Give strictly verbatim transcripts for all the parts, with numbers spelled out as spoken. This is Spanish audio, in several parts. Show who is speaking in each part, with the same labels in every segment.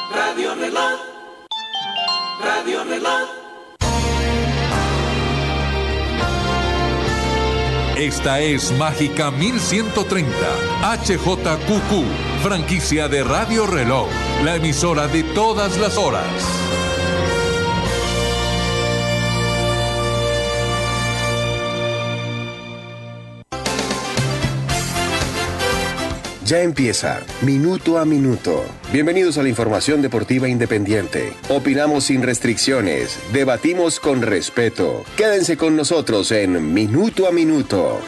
Speaker 1: Radio Reloj. Radio Reloj.
Speaker 2: Esta es Mágica mil ciento treinta, H J Q Q, franquicia de Radio Reloj, la emisora de todas las horas.
Speaker 3: Ya empieza Minuto a Minuto. Bienvenidos a la información deportiva independiente. Opinamos sin restricciones, debatimos con respeto. Quédense con nosotros en Minuto a Minuto.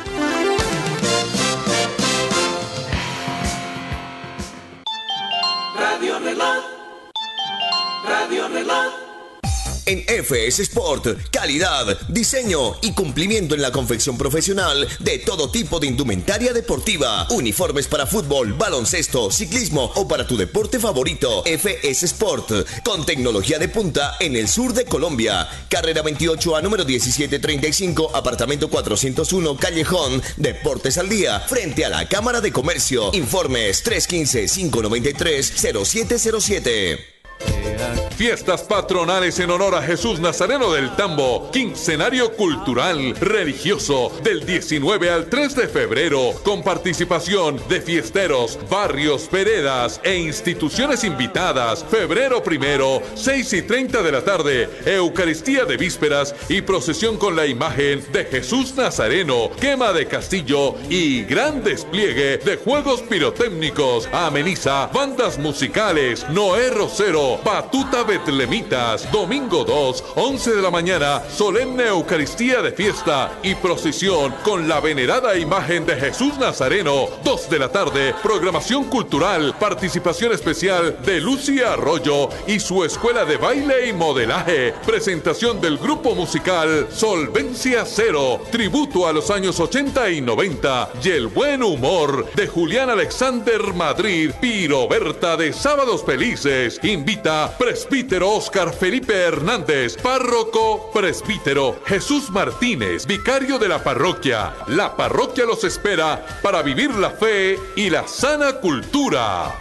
Speaker 1: Radio Reloj. Radio Reloj.
Speaker 4: En F S Sport, calidad, diseño y cumplimiento en la confección profesional de todo tipo de indumentaria deportiva. Uniformes para fútbol, baloncesto, ciclismo o para tu deporte favorito. F S Sport, con tecnología de punta en el sur de Colombia. Carrera veintiocho a número diecisiete treinta y cinco, apartamento cuatrocientos uno, Callejón, Deportes al Día, frente a la Cámara de Comercio. Informes tres uno cinco, cinco nueve tres, cero siete cero siete.
Speaker 2: Fiestas patronales en honor a Jesús Nazareno del Tambo, quincenario cultural religioso del diecinueve al tres de febrero, con participación de fiesteros, barrios, veredas e instituciones invitadas. Febrero primero, seis y treinta de la tarde, Eucaristía de vísperas y procesión con la imagen de Jesús Nazareno, quema de castillo y gran despliegue de juegos pirotécnicos. Ameniza bandas musicales, Noé Rosero, Batuta Betlemitas. Domingo dos, once de la mañana, solemne Eucaristía de fiesta y procesión con la venerada imagen de Jesús Nazareno. dos de la tarde, programación cultural, participación especial de Lucy Arroyo y su escuela de baile y modelaje. Presentación del grupo musical Solvencia Cero, tributo a los años ochenta y noventa, y el buen humor de Julián Alexander Madrid. Piroberta de Sábados Felices. Invita presbítero Oscar Felipe Hernández, párroco presbítero Jesús Martínez, vicario de la parroquia. La parroquia los espera para vivir la fe y la sana cultura.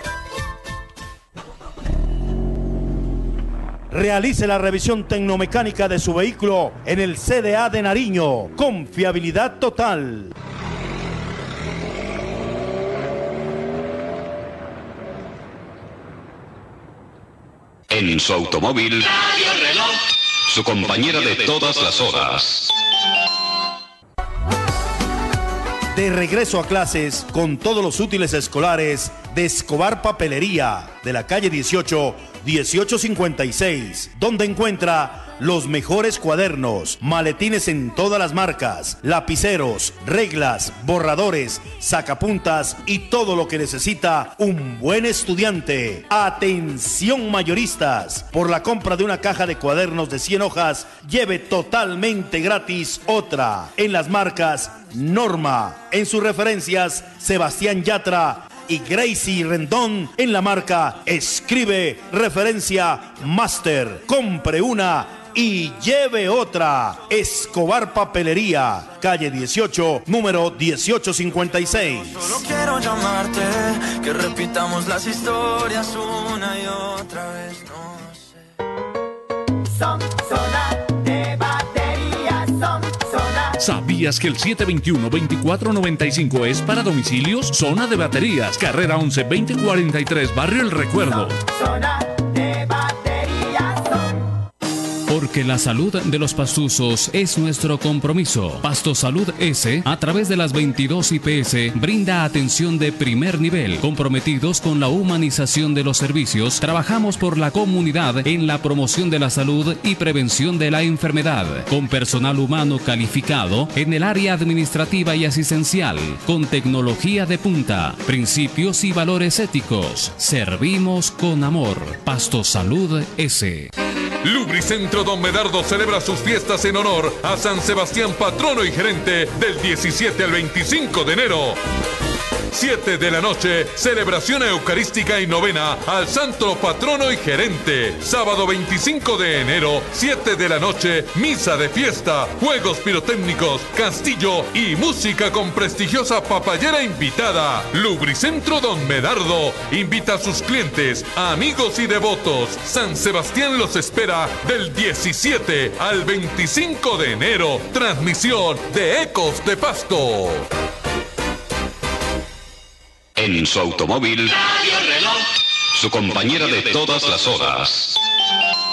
Speaker 5: Realice la revisión tecnomecánica de su vehículo en el C D A de Nariño. Confiabilidad total.
Speaker 6: En su automóvil, Radio Reloj, su compañera de todas las horas.
Speaker 5: De regreso a clases con todos los útiles escolares de Escobar Papelería, de la calle dieciocho, dieciocho cincuenta y seis, donde encuentra los mejores cuadernos, maletines en todas las marcas, lapiceros, reglas, borradores, sacapuntas y todo lo que necesita un buen estudiante. Atención mayoristas, por la compra de una caja de cuadernos de cien hojas, lleve totalmente gratis otra en las marcas Norma, en sus referencias Sebastián Yatra y Gracie Rendón, en la marca Escribe, referencia Master. Compre una y lleve otra. Escobar Papelería, calle dieciocho, número dieciocho cincuenta y seis.
Speaker 7: Solo quiero llamarte, que repitamos las historias una y otra vez, no sé.
Speaker 8: Son Solar de baterías, son Solar.
Speaker 9: ¿Sabías que el siete veintiuno, veinticuatro noventa y cinco es para domicilios? Zona de baterías, carrera once, veinte cuarenta y tres, barrio El Recuerdo.
Speaker 8: Son Solar de baterías, son.
Speaker 9: Porque la salud de los pastuzos es nuestro compromiso. Pasto Salud S, a través de las veintidós I P S, brinda atención de primer nivel. Comprometidos con la humanización de los servicios, trabajamos por la comunidad en la promoción de la salud y prevención de la enfermedad. Con personal humano calificado en el área administrativa y asistencial. Con tecnología de punta, principios y valores éticos. Servimos con amor. Pasto Salud S.
Speaker 2: Lubricentro Don Medardo celebra sus fiestas en honor a San Sebastián, patrono y gerente, del diecisiete al veinticinco de enero. siete de la noche, celebración eucarística y novena al santo patrono y gerente. Sábado veinticinco de enero, siete de la noche, misa de fiesta, juegos pirotécnicos, castillo y música con prestigiosa papayera invitada. Lubricentro Don Medardo invita a sus clientes, amigos y devotos. San Sebastián los espera del diecisiete al veinticinco de enero. Transmisión de Ecos de Pasto.
Speaker 6: En su automóvil,
Speaker 1: Radio Reloj.
Speaker 6: su compañera de todas las horas.